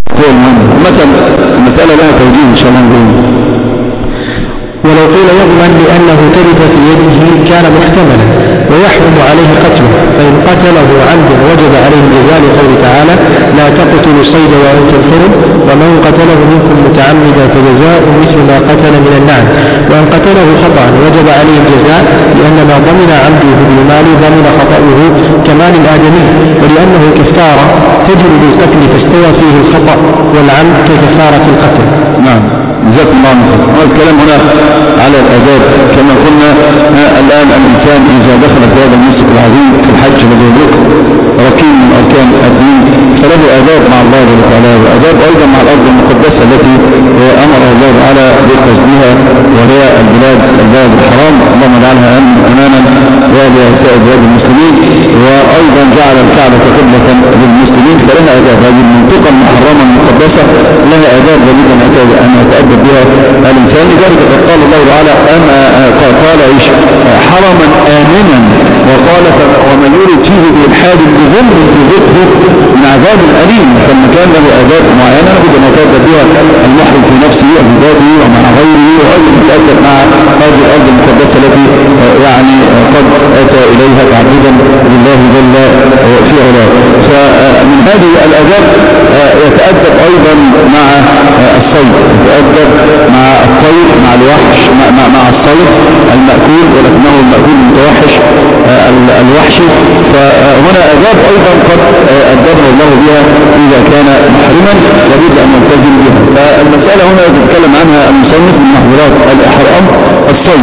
مثلا المسألة لها توجيه إن شاء الله نقول. ولو قيل يضمن لأنه تلف في يده كان محتملا ويحرم عليه قتله، فإن قتله عمدا وجب عليه الجزاء لقوله تعالى لا تقتلوا الصيد وأنتم حرم، ومن قتله منكم متعمدا فجزاء مثل ما قتل من النعم، وإن قتله خطأ وجب عليه الجزاء لأن ما ضمن عمده بالمال ضمن خطأه كمال الآدمي، ولأنه كفارة تجب بالقتل فاستوى فيه الخطأ والعمد ككفارة القتل. نعم جزاكم الله خيرا. والكلام هنا على الآداب كما قلنا. الآن الإنسان إذا دخل في هذا المسجد العظيم في الحج الذي يذكر ركين من أركان الدين فله آداب مع الله تعالى، وآداب أيضا مع الأرض المقدسة التي أمر الله تعالى بقصدها وهي البلاد الحرام، اللهم اجعلها أمانا ولسائر بلاد المسلمين، وأيضا جعل الكعبة قبلة للمسلمين فلها آداب. هذه المنطقة المحرمة المقدسة لها آداب جميلة أن يتأدب بها الإنسان. لذلك قال الله تعالى قال حرما آمنا، وقال ومن يرد فيه بإلحاد بظلم يذقه من عذاب أليم. فالمكان له آداب معينة نجد أن يتأدب بها المحرم في نفسه وبذاته ومع غيره، وأيضا يتأدب مع هذه الأرض المقدسة التي يعني قد أتى إليها تعبدا لله جل في علاه. فمن هذه الآداب يتأدب أيضا مع الصيد، يتأدب مع الطير مع الوحش مع الصيد المأكول ولكنه المأكول المتوحش الوحشي. فهنا آداب أيضا قد أدبنا الله بها إذا كان محرما لابد أن يلتزم بها. فالمسألة هنا يتكلم عنها المصنف من محظورات الإحرام الصيد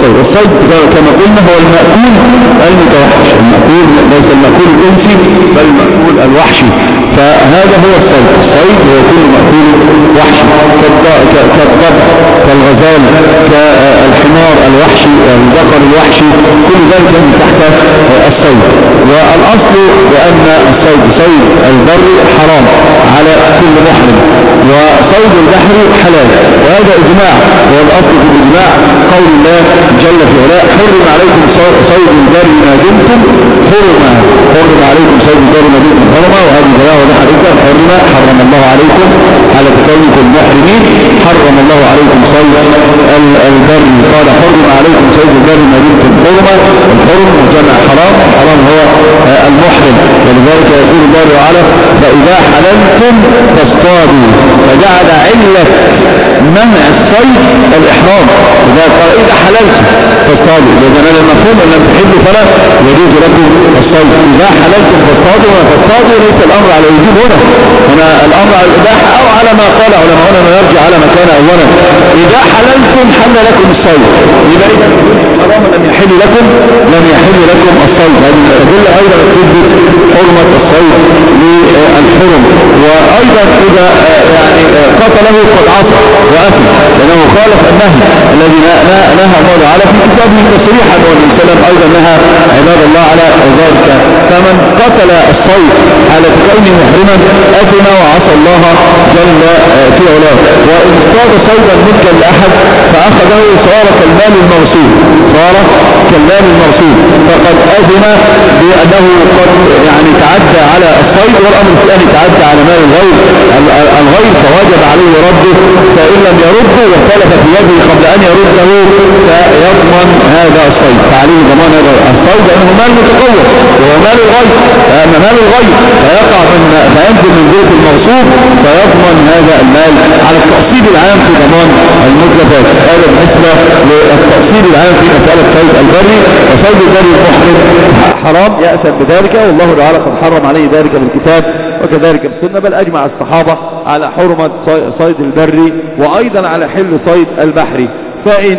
كما قلنا هو المأكول المتوحش، المأكول ليس المأكول الإنسي بل المأكول الوحشي. فهذا هو الصيد هو كل مأكول وحشي كالضب كالغزال كالحمار الوحشي الذكر الوحشي، كل ذلك من تحت الصيد. والأصل بأن الصيد صيد البر حرام على كل محرم، وصيد البحر حلال، وهذا إجماع. والأصل في الإجماع قول الله جل في علاه حرم عليكم صيد البر ما دمتم حرما، حرم عليكم صيد البر ما دمتم حرما. وهذه دلاله واضحه جدا. حرم الله عليكم على كونكم محرمين، حرم الله عليكم صيد البر، قال حرم عليكم صيد البر ما دمتم حرما. الحرم جمع حرام، الحرام هو المحرم. ولذلك يقول الله تعالى فإذا حللتم فاصطادوا، فجعل علة منع الصيد الإحرام. إذا قال إذا حللتم فاصطادوا، إذا هذا المفهوم أن لم تحلوا فلا يجوز لكم الصيد. إذا حللتم فاصطادوا ليس الأمر على الوجوب هنا الأمر على الإباحة أو على ما قال علماؤنا ما يرجع على مكان أولا. إذا حللتم حل لكم الصيد، إذا حرام لم يحل لكم الصيد. هذه تدل أيضا تثبت حرمة الصيد للحرم. وأيضا إذا يعني قتله قد عصى وأثم لأنه خالف النهي الذي نهى الله تعالى في كتابه تصريحا، والنبي صلى الله عليه وسلم أيضا نهى عباد الله على ذلك. فمن قتل الصيد على كونه محرما أثم وعصى الله جل في علاه. وإن اصطاد صيدا ملكا لأحد فأخذه صار كالمال الموصول فقد أثم بأنه قد يعني تعدى على الصيد، والأمر الثاني تعدى على مال الغير فوجب عليه رده، فإن لم يرده وتلف في يده قبل أن يرده فيضمن هذا الصيد، فعليه ضمان هذا الصيد لأنه مال متقوى وهو مال الغير. فأما مال الغير فينزل من ذلك المغصوب فيضمن هذا المال على التأصيل العام في ضمان المتلفات. هذا بالنسبة للتأصيل العام في مسألة صيد البري. وصيد البري المحرم حرام يأثم بذلك، والله تعالى قد حرم عليه ذلك بالكتاب وكذلك بالسنة، بل أجمع الصحابة على حرمة صيد البري وأيضا على حل صيد البحري. فإن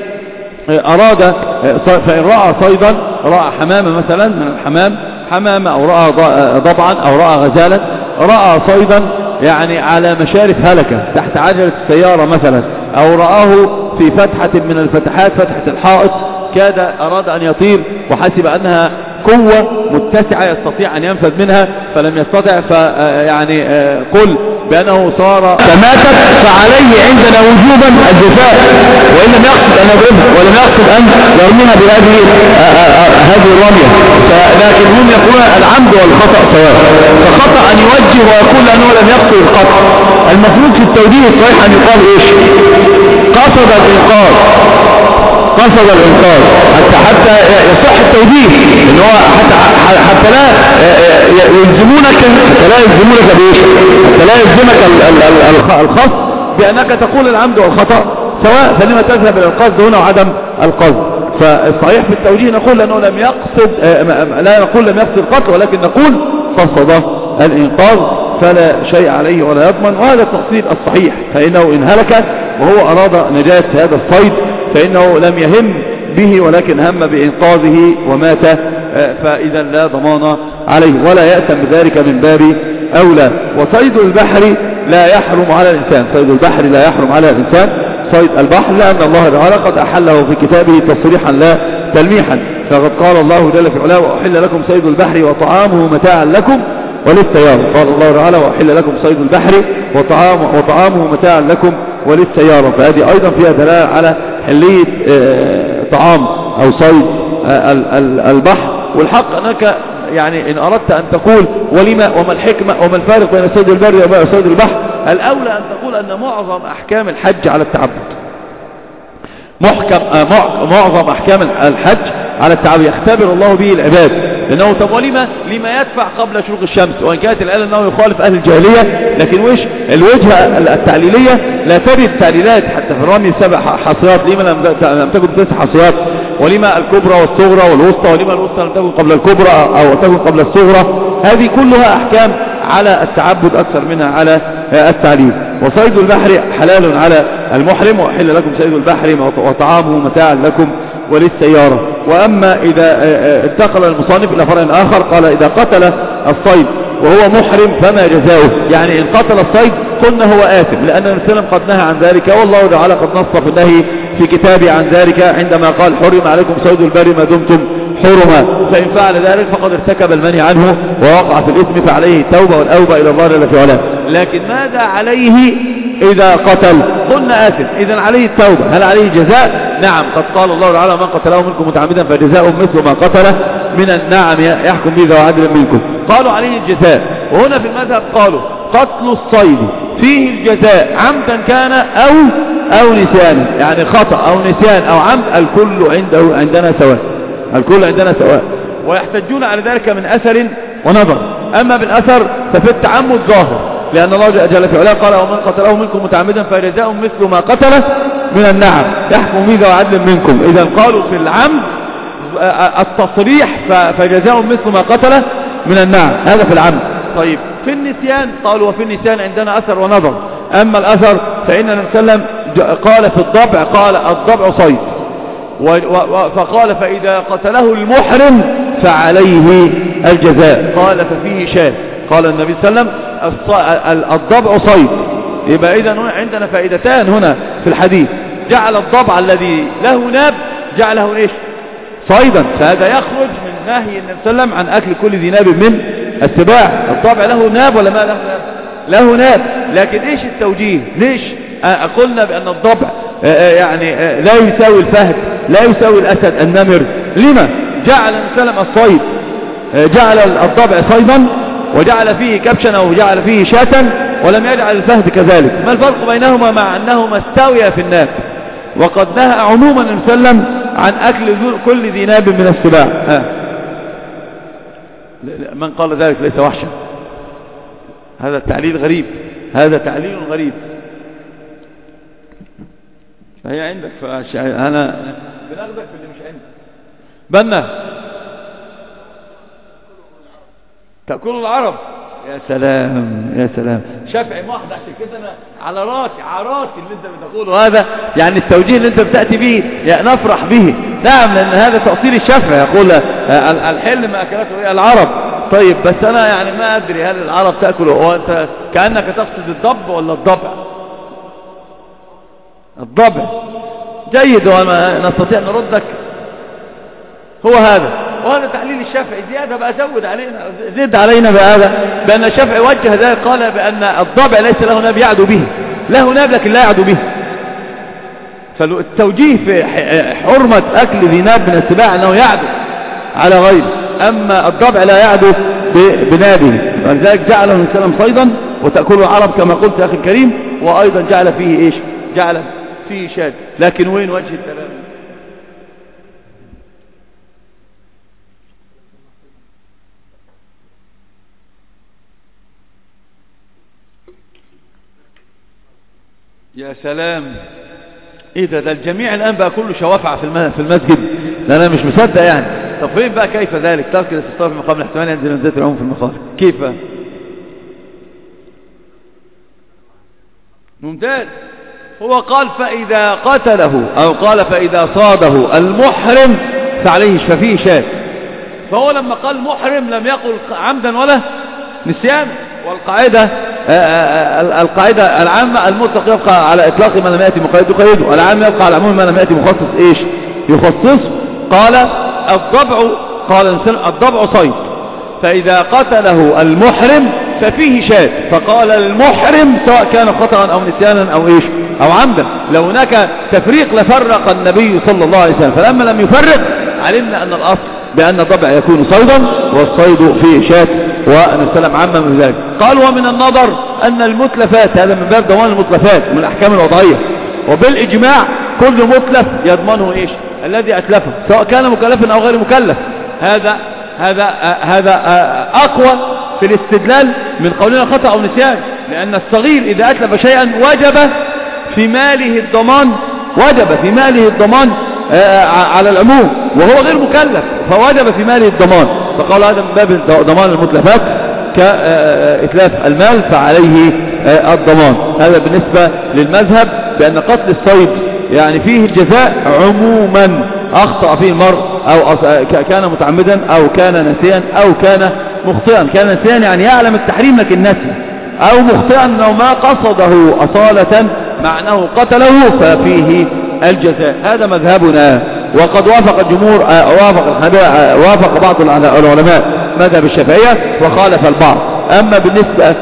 رأى صيدا، رأى حمامة مثلا من الحمام حمامة، أو رأى ضبعا، أو رأى غزالا، رأى صيدا يعني على مشارف هلكة تحت عجلة السيارة مثلا، أو رآه في فتحة من الفتحات فتحة الحائط أراد أن يطير وحسب أنها قوة متسعة يستطيع أن ينفذ منها فلم يستطع، فيعني قل بأنه صار فماتت، فعليه عندنا وجوبا الدفاع وإن لم يقصد أن يضربها ولم يقصد أن يرميها بهذه الرمية. لكن هم يقولون العمد والخطأ سواء، فخطأ أن يوجه ويقول أنه لم يقصد القتل. المفروض في التوجيه الصحيح أن يقال إيش؟ قصد الإنقاذ، قصد الإنقاذ حتى يصح التوجيه، إن هو حتى لا يلزمونك بإيش؟ حتى لا يلزمك الخص بأنك تقول العمد والخطأ سواء، فلما تذهب إلى القصد هنا وعدم القصد. فالصحيح في التوجيه نقول أنه لم يقصد، لا نقول لم يقصد القتل، ولكن نقول قصد الإنقاذ فلا شيء عليه ولا يضمن. وهذا التقصير الصحيح، فإنه إن هلك وهو أراد نجاة هذا الصيد فإنه لم يهم به ولكن هم بإنقاذه ومات، فإذا لا ضمان عليه ولا يأتم بذلك من باب أولى. وصيد البحر لا يحرم على الإنسان، صيد البحر لا يحرم على الإنسان صيد البحر، لأن الله تعالى قد أحله في كتابه تصريحا لا تلميحا. فقد قال الله جل في علاه وأحل لكم صيد البحر وطعامه متاعا لكم وللسيارة. قال الله تعالى وأحل لكم صيد البحر وطعامه متاعا لكم وللسيارة، فهذه أيضا فيها دلالة على حلية طعام أو صيد البحر. والحق أنك يعني إن أردت أن تقول وما الحكمة وما الفارق بين صيد البر وبين صيد البحر، الأولى أن تقول أن معظم أحكام الحج على التعبد، معظم أحكام الحج على التعبد يختبر الله به العباد. لأنه طب ولما يدفع قبل شروق الشمس؟ وإن كانت الآلة أنه يخالف أهل الجاهلية، لكن الوجهة التعليلية لا تجد تعليلات حتى في الرمي 7 حصيات، لما لم تكن 9 حصيات؟ ولما الكبرى والصغرى والوسطى؟ ولما الوسطى لم تكن قبل الكبرى أو تكن قبل الصغرى؟ هذه كلها أحكام على التعبد أكثر منها على التعليل. وصيد البحر حلال على المحرم، وأحل لكم صيد البحر وطعامه متاعا لكم وللسيارة. وأما إذا انتقل المصنف إلى فرع آخر قال إذا قتل الصيد وهو محرم فما جزاؤه؟ يعني إن قتل الصيد قلنا هو آثم، لأن النبي صلى الله عليه وسلم قد نهى عن ذلك، والله تعالى قد نص في النهي في كتابه عن ذلك عندما قال حرم عليكم صيد البر ما دمتم حرما، فإن فعل ذلك فقد ارتكب المنهي عنه ووقع في الإثم، فعليه التوبة والأوبة إلى الله جل في علاه. لكن ماذا عليه إذا قتل؟ قلنا آثم، إذن عليه التوبة. هل عليه جزاء؟ نعم، قد قال الله تعالى من قتله منكم متعمدا فجزاء مثل ما قتله من النعم يحكم به ذو عدل منكم. قالوا عليه الجزاء. وهنا في المذهب قالوا قتل الصيد فيه الجزاء عمدا كان أو نسيانا، يعني خطأ أو نسيان أو عمد، الكل عندنا سواء، الكل عندنا سواء. ويحتجون على ذلك من أثر ونظر. أما بالأثر ففي التعمد ظاهر، لأن الله جل في علاه قال ومن قتله منكم متعمدا فجزاء مثل ما قتله من النعم يحكم به ذو عدل منكم. إذا قالوا في العمد التصريح فجزاء مثل ما قتله من النعم، هذا في العمد. طيب في النسيان قالوا وفي النسيان عندنا أثر ونظر. أما الأثر فإن النبي صلى الله عليه وسلم قال في الضبع، قال الضبع صيد، فقال فإذا قتله المحرم فعليه الجزاء، قال ففيه شاة. قال النبي صلى الله عليه وسلم الضبع صيد. يبقى إذن عندنا فائدتان هنا في الحديث، جعل الضبع الذي له ناب جعله إيش؟ صيدا، فهذا يخرج من نهي النبي صلى الله عليه وسلم عن أكل كل ذي ناب من السباع. الضبع له ناب ولا ما له ناب؟ له ناب. لكن إيش التوجيه؟ ليش قلنا بأن الضبع يعني لا يساوي الفهد، لا يساوي الأسد النمر؟ لما جعل النبي صلى الله عليه وسلم الصيد، جعل الضبع صيدا وجعل فيه كبشا أو جعل فيه شاة، ولم يجعل الفهد كذلك؟ ما الفرق بينهما مع أنهما استويا في الناب؟ وقد نهى عموما النبي صلى الله عليه وسلم عن أكل كل ذي ناب من السباع. من قال ذلك ليس وحشا، هذا التعليل غريب، هذا تعليل غريب. فهي عندك، أنا بناخدك في اللي مش عندك. بنا تأكل العرب. يا سلام يا سلام، شافعي واحد. عشان كده انا على راسي عراسي اللي انت بتقوله هذا، يعني التوجيه اللي انت بتأتي به يعني نفرح به. نعم، لان هذا تأصيل الشافعي، يقول الحل ما اكلته العرب. طيب بس انا يعني ما ادري هل العرب تأكله، وانت كأنك تقصد الضب ولا الضبع؟ الضبع. جيد، وما نستطيع نردك هو هذا. وهذا تعليل الشافعي زيادة بقى، زد علينا بهذا، بأن الشافعي وجه ذلك، قال بأن الضبع ليس له ناب يعدو به، له ناب لكن لا يعدو به. فالتوجيه في حرمة أكل ذي ناب من السباع أنه يعدو على غيره، أما الضبع لا يعدو بنابه، فلذلك جعله الإسلام صيدا وتأكله العرب كما قلت يا أخي الكريم، وأيضا جعل فيه إيش؟ جعل فيه شاد. لكن وين وجه الدلالة؟ يا سلام، ايه ده الجميع الان بقى كله شوافع في المسجد، ده انا مش مصدق يعني. طب فين بقى كيف ذلك؟ ترك الاستفسار في مقام الاحتمال ينزل منزلة العموم في المخالف، كيف؟ ممتاز. هو قال فإذا قتله، أو قال فإذا صاده المحرم ففيه شاة. فهو لما قال محرم لم يقل عمدا ولا نسيان. والقاعدة القاعدة العامة المطلق يبقى على إطلاق ما لم يأتي مقيد يقيده، العام يبقى على عموم ما لم يأتي مخصص إيش يخصصه. قال الضبع صيد، فإذا قتله المحرم ففيه شاة. فقال المحرم سواء كان خطأ أو نسيانا أو إيش أو عمدا. لو هناك تفريق لفرق النبي صلى الله عليه وسلم، فلما لم يفرق علمنا أن الأصل بأن الضبع يكون صيدا والصيد فيه شاة، ونسلم عما من ذلك. قال ومن النظر أن المتلفات، هذا من باب ضمان المتلفات من الأحكام الوضعية، وبالإجماع كل متلف يضمنه إيش الذي أتلفه سواء كان مكلفا أو غير مكلف. هذا أقوى في الاستدلال من قولنا خطأ أو نسيان، لأن الصغير إذا أتلف شيئا وجب في ماله الضمان على العموم، وهو غير مكلف فوجب في ماله الضمان. فقال هذا من باب ضمان المتلفات كإتلاف المال فعليه الضمان. هذا بالنسبة للمذهب بأن قتل الصيد يعني فيه الجزاء عموما، أخطأ فيه المرء أو كان متعمدا أو كان نسيا أو كان مخطئا. كان نسيا يعني يعلم التحريم لكن نسي، أو مخطئا أنه ما قصده أصالة معناه قتله ففيه الجزاء. هذا مذهبنا. وقد وافق الجمهور وافق بعض العلماء مذهب الشافعية وخالف البعض. أما بالنسبة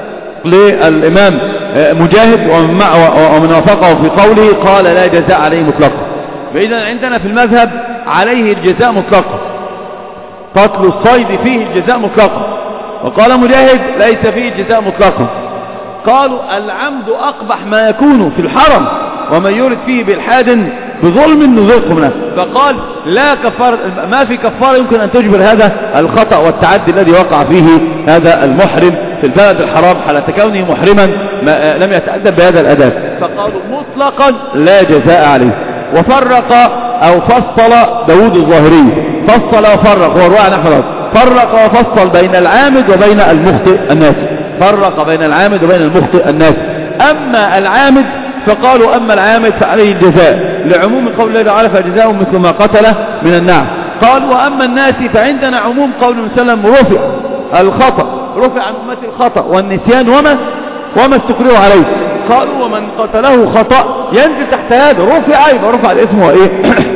للإمام مجاهد ومن وافقه في قوله قال لا جزاء عليه مطلقا. فإذا عندنا في المذهب عليه الجزاء مطلقا، قتل الصيد فيه الجزاء مطلقا. وقال مجاهد ليس فيه الجزاء مطلقا. قالوا العمد أقبح ما يكون في الحرم، ومن يرد فيه بالحاد بظلم نذقه منه. فقال لا كفار، ما في كفارة يمكن أن تجبر هذا الخطأ والتعدي الذي وقع فيه هذا المحرم في البلد الحرام حالة كونه محرما لم يتأدب بهذا الأداب. فقالوا مطلقا لا جزاء عليه. وفرق أو فصل داود الظاهري، فصل وفرق، هو رواية نحو فرق وفصل بين العامد وبين المخطئ الناسي، فرق بين العامد وبين المخطئ الناسي. أما العامد فقالوا أما العامد فعليه الجزاء لعموم قول الله تعالى فجزاء مثل ما قتله من النعم. قال وأما الناسي فعندنا عموم قول وسلم رفع الخطأ، رفع عن أمة الخطأ والنسيان وما استكرهوا عليه. قالوا ومن قتله خطأ ينزل تحت هذا رفع، يبقى رفع الاسم وإيه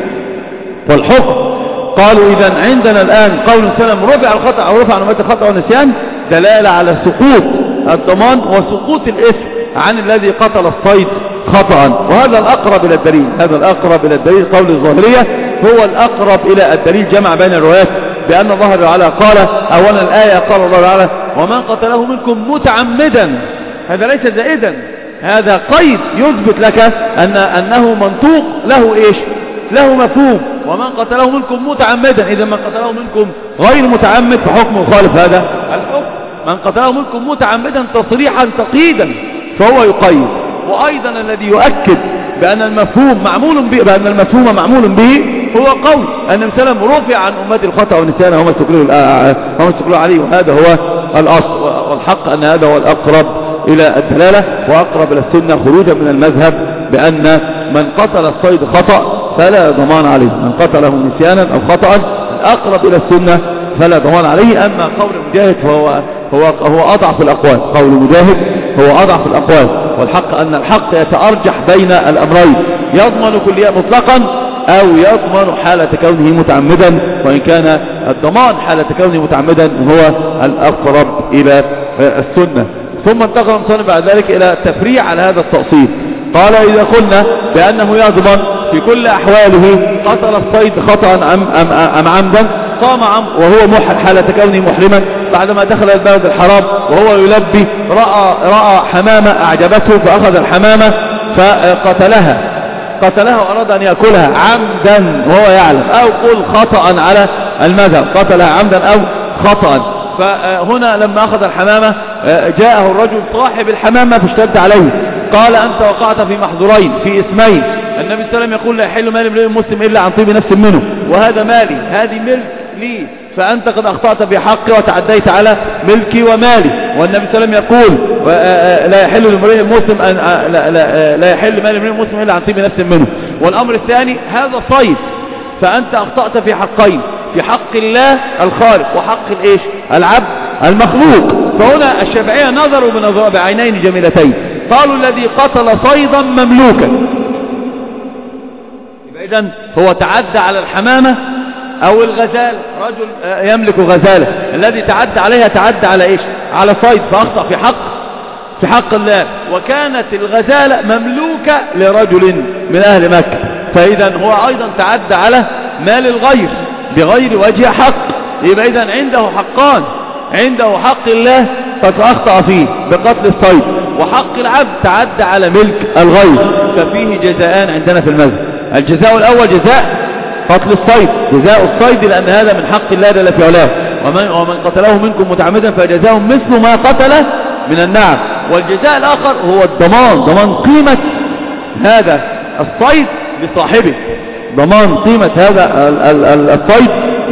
والحكم. قالوا إذن عندنا الآن قول وسلم رفع الخطأ أو رفع عن أمة الخطأ والنسيان دلالة على سقوط الضمان وسقوط الاسم عن الذي قتل الصيد خطأ. وهذا الأقرب إلى الدليل، هذا الأقرب إلى الدليل. قول الظاهرية هو الأقرب إلى الدليل، جمع بين الروايات بأن الله تعالى قال أولا الآية قال الله تعالى ومن قتله منكم متعمدا، هذا ليس زائدا، هذا قيد يثبت لك أنه منطوق له إيش له مفهوم. ومن قتله منكم متعمدا، إذا من قتله منكم غير متعمد فحكمه خالف هذا الحكم. من قتله منكم متعمدا تصريحا تقييدا فهو يقيد. وأيضا الذي يؤكد بأن المفهوم معمول به، بأن المفهوم معمول به هو قول أن السلام رفع عن أمة الخطأ والنسيان هم استقلوا عليه. وهذا هو الأصل، والحق أن هذا هو الأقرب إلى الدلالة وأقرب إلى السنة خروجا من المذهب بأن من قتل الصيد خطأ فلا ضمان عليه، من قتله نسيانا أو خطأ الأقرب إلى السنة فلا ضمان عليه. أما قول مجاهد هو أضعف الأقوال، قول مجاهد هو أضعف الأقوال. والحق أن الحق يتأرجح بين الأمرين، يضمن كلية مطلقا أو يضمن حالة كونه متعمدا، وإن كان الضمان حالة كونه متعمدا هو الأقرب إلى السنة. ثم انتقل المصنف بعد ذلك إلى تفريع على هذا التأصيل. قال إذا قلنا بأنه يضمن في كل أحواله قتل الصيد خطأ أم عمدا، قام وهو حالة كونه محرما بعدما دخل البلد الحرام وهو يلبي رأى حمامة أعجبته فأخذ الحمامة فقتلها وأراد أن يأكلها عمدا وهو يعلم، أو قل خطأ على المذهب، قتلها عمدا أو خطأ. فهنا لما أخذ الحمامة جاءه الرجل صاحب الحمامة فاشتد عليه، قال أنت وقعت في محظورين في اسمين. النبي صلى الله عليه وسلم يقول لا يحل مال امرئ مسلم إلا عن طيب نفس منه، وهذا مالي، هذه ملك لي، فأنت قد أخطأت في حقي وتعديت على ملكي ومالي. والنبي صلى الله عليه وسلم يقول لا يحل لامرئ مسلم لا يحل مال امرئ مسلم إلا عن طيب نفس منه. والأمر الثاني هذا صيد، فأنت أخطأت في حقين، في حق الله الخالق وحق الإيش العبد المخلوق. فهنا الشافعية نظروا بعينين جميلتين، قالوا الذي قتل صيدا مملوكا، إذن هو تعدى على الحمامة أو الغزال، رجل يملك غزالة، الذي تعدى عليها تعدى على إيش على صيد، فأخطأ في حق الله، وكانت الغزالة مملوكة لرجل من أهل مكة، فإذا هو أيضا تعدى على مال الغير بغير وجه حق. يبقى إذن عنده حقان، عنده حق الله قد أخطأ فيه بقتل الصيد، وحق العبد تعدى على ملك الغير، ففيه جزاءان عندنا في المذهب. الجزاء الأول جزاء قتل الصيد، جزاء الصيد لأن هذا من حق الله جل في علاه، ومن قتله منكم متعمدا فجزاء مثل ما قتله من النعم. والجزاء الآخر هو الضمان، ضمان قيمة هذا الصيد لصاحبه، ضمان قيمة هذا الصيد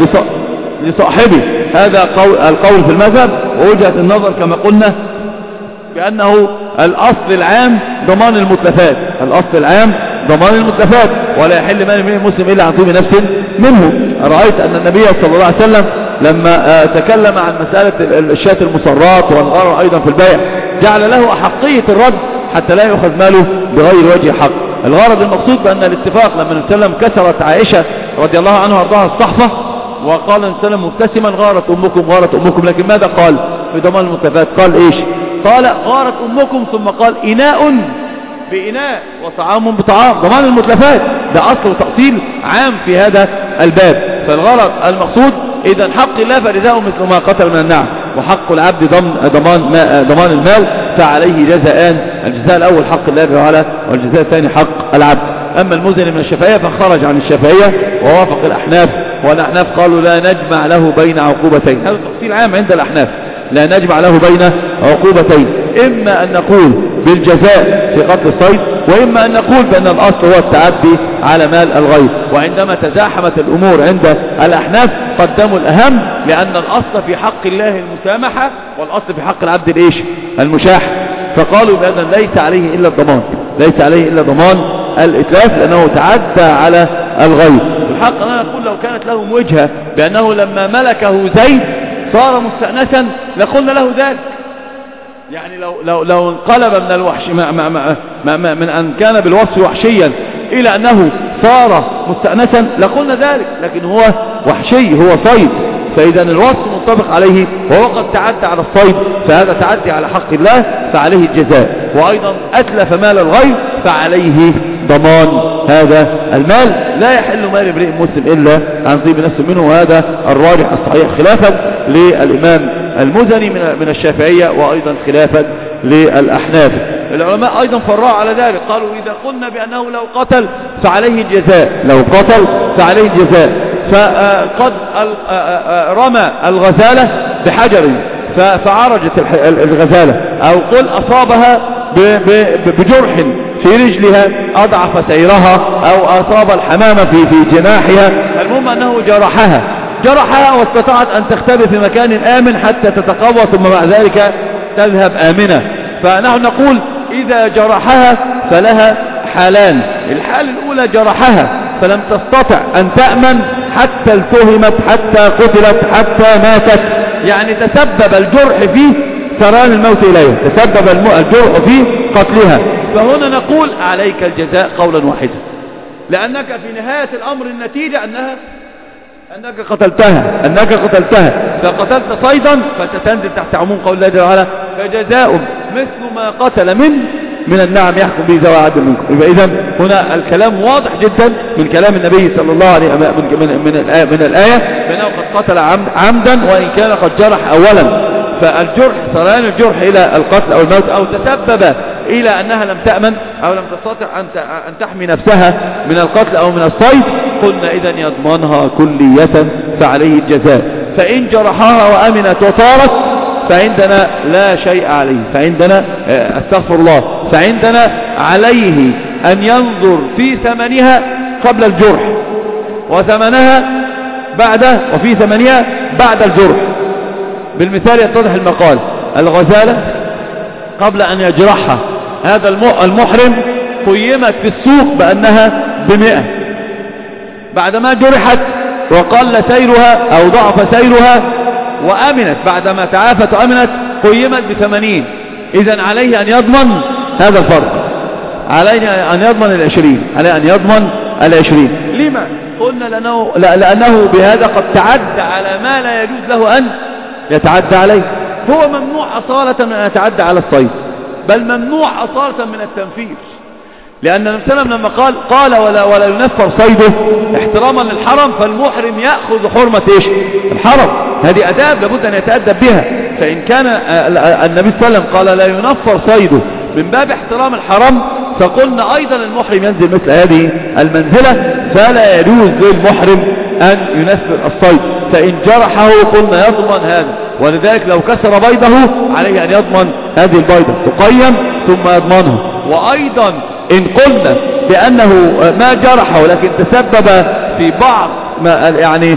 لصاحبه. هذا القول في المذهب، ووجهة النظر كما قلنا بأنه الأصل العام ضمان المتلفات، الأصل العام ضمان المتلفات، ولا يحل مال امرئ مسلم إلا عن طيب نفس منه. رأيت أن النبي صلى الله عليه وسلم لما تكلم عن مسألة الشاة المصرات والغرر أيضا في البيع جعل له أحقية الرد حتى لا يؤخذ ماله بغير وجه حق. الغرض المقصود بأن الاتفاق لما نتكلم كسرت عائشة رضي الله عنها وارضاها الصحفة، وقال نسلم مبتسما غارت أمكم، لكن ماذا قال في ضمان المتلفات؟ قال إيش؟ قال غارت أمكم، ثم قال إناء بإناء وطعام بطعام، ضمان المتلفات ده أصل وتأصيل عام في هذا الباب. فالغرض المقصود إذا حق الله فجزاءه مثل ما قتل من النعم، وحق العبد ضمان المال، فعليه جزاءان، الجزاء الأول حق الله تعالى، والجزاء الثاني حق العبد. أما المزني من الشافعية فخرج عن الشافعية ووافق الأحناف، والأحناف قالوا لا نجمع له بين عقوبتين، هذا تفصيل عام عند الأحناف، لا نجمع له بين عقوبتين، إما أن نقول بالجزاء في قتل الصيد، وإما أن نقول بأن الأصل هو التعدي على مال الغير. وعندما تزاحمت الأمور عند الأحناف قدموا الأهم، لأن الأصل في حق الله المسامحة، والأصل في حق العبد الإيش المشاح، فقالوا بأن ليس عليه إلا الضمان، ليس عليه إلا ضمان الإتلاف لأنه تعدى على الغير. الحق أنا أقول لو كانت لهم وجهة بأنه لما ملكه زيد صار مستأنسا لقلنا له ذلك، يعني لو انقلب من الوحش من أن كان بالوصف وحشيا إلى أنه صار مستأنسا لقلنا ذلك، لكن هو وحشي، هو صيد، فإذا الوصف منطبق عليه، وهو قد تعدى على الصيد، فهذا تعدي على حق الله فعليه الجزاء، وأيضا أتلف مال الغير فعليه ضمان هذا المال. لا يحل مال امرئ مسلم إلا عن طيب نفس منه، وهذا الراجح الصحيح خلافا للإمام المزني من الشافعية، وأيضا خلافا للأحناف. العلماء أيضا فرعوا على ذلك، قالوا إذا قلنا بأنه لو قتل فعليه الجزاء، لو قتل فعليه الجزاء، فقد رمى الغزالة بحجر فعرجت الغزالة، أو قل أصابها بجرح في رجلها أضعف سيرها، أو أصاب الحمامة في جناحها، المهم أنه جرحها واستطاعت أن تختبئ في مكان آمن حتى تتقوى، ثم مع ذلك تذهب آمنة. فنحن نقول إذا جرحها فلها حالان، الحال الأولى جرحها فلم تستطع أن تأمن حتى التهمت، حتى قتلت، حتى ماتت، يعني تسبب الجرح فيه سران الموت إليها، تسبب الجرح في قتلها، فهنا نقول عليك الجزاء قولا واحدا، لأنك في نهاية الأمر النتيجة أنك قتلتها فقتلت صيدا فتنزل تحت عموم قول الله جل وعلا فجزاء مثل ما قتل من النعم يحكم به ذوي عدل منكم. يبقى إذن هنا الكلام واضح جدا من كلام النبي صلى الله عليه وسلم من الآية بأنه قد قتل عمدا وإن كان قد جرح أولا. فالجرح سريان الجرح إلى القتل أو الموت أو تسبب إلى أنها لم تأمن أو لم تستطع أن تحمي نفسها من القتل أو من الصيد، قلنا إذن يضمنها كلية فعليه الجزاء. فإن جرحها وأمنت وطارت فعندنا لا شيء عليه، فعندنا استغفر الله، فعندنا عليه أن ينظر في ثمنها قبل الجرح وثمنها وفي ثمنها بعد الجرح. بالمثال يتضح المقال: الغزالة قبل أن يجرحها هذا المحرم قيمت في السوق بأنها ب100، بعدما جرحت وقل سيرها أو ضعف سيرها وأمنت بعدما تعافت وأمنت قيمت ب80. إذن عليه أن يضمن هذا الفرق، عليه أن يضمن 20، عليه أن يضمن 20. لما؟ قلنا لأنه بهذا قد تعدى على ما لا يجوز له أن يتعدى عليه. هو ممنوع أصالة من أن يتعدى على الصيد، بل ممنوع أصالة من التنفير، لأن النبي صلى الله عليه وسلم لما قال ولا ينفر صيده احتراما للحرم، فالمحرم يأخذ حرمة ايش؟ الحرم. هذه أداب لابد أن يتأدب بها. فإن كان النبي صلى الله عليه وسلم قال لا ينفر صيده من باب احترام الحرم، فقلنا أيضا المحرم ينزل مثل هذه المنزلة، فلا يجوز للمحرم أن ينفر الصيد. فإن جرحه قلنا يضمن هذا، ولذلك لو كسر بيضه عليه أن يضمن هذه البيضة، تقيم ثم يضمنه. وأيضا إن قلنا بأنه ما جرحه لكن تسبب في بعض يعني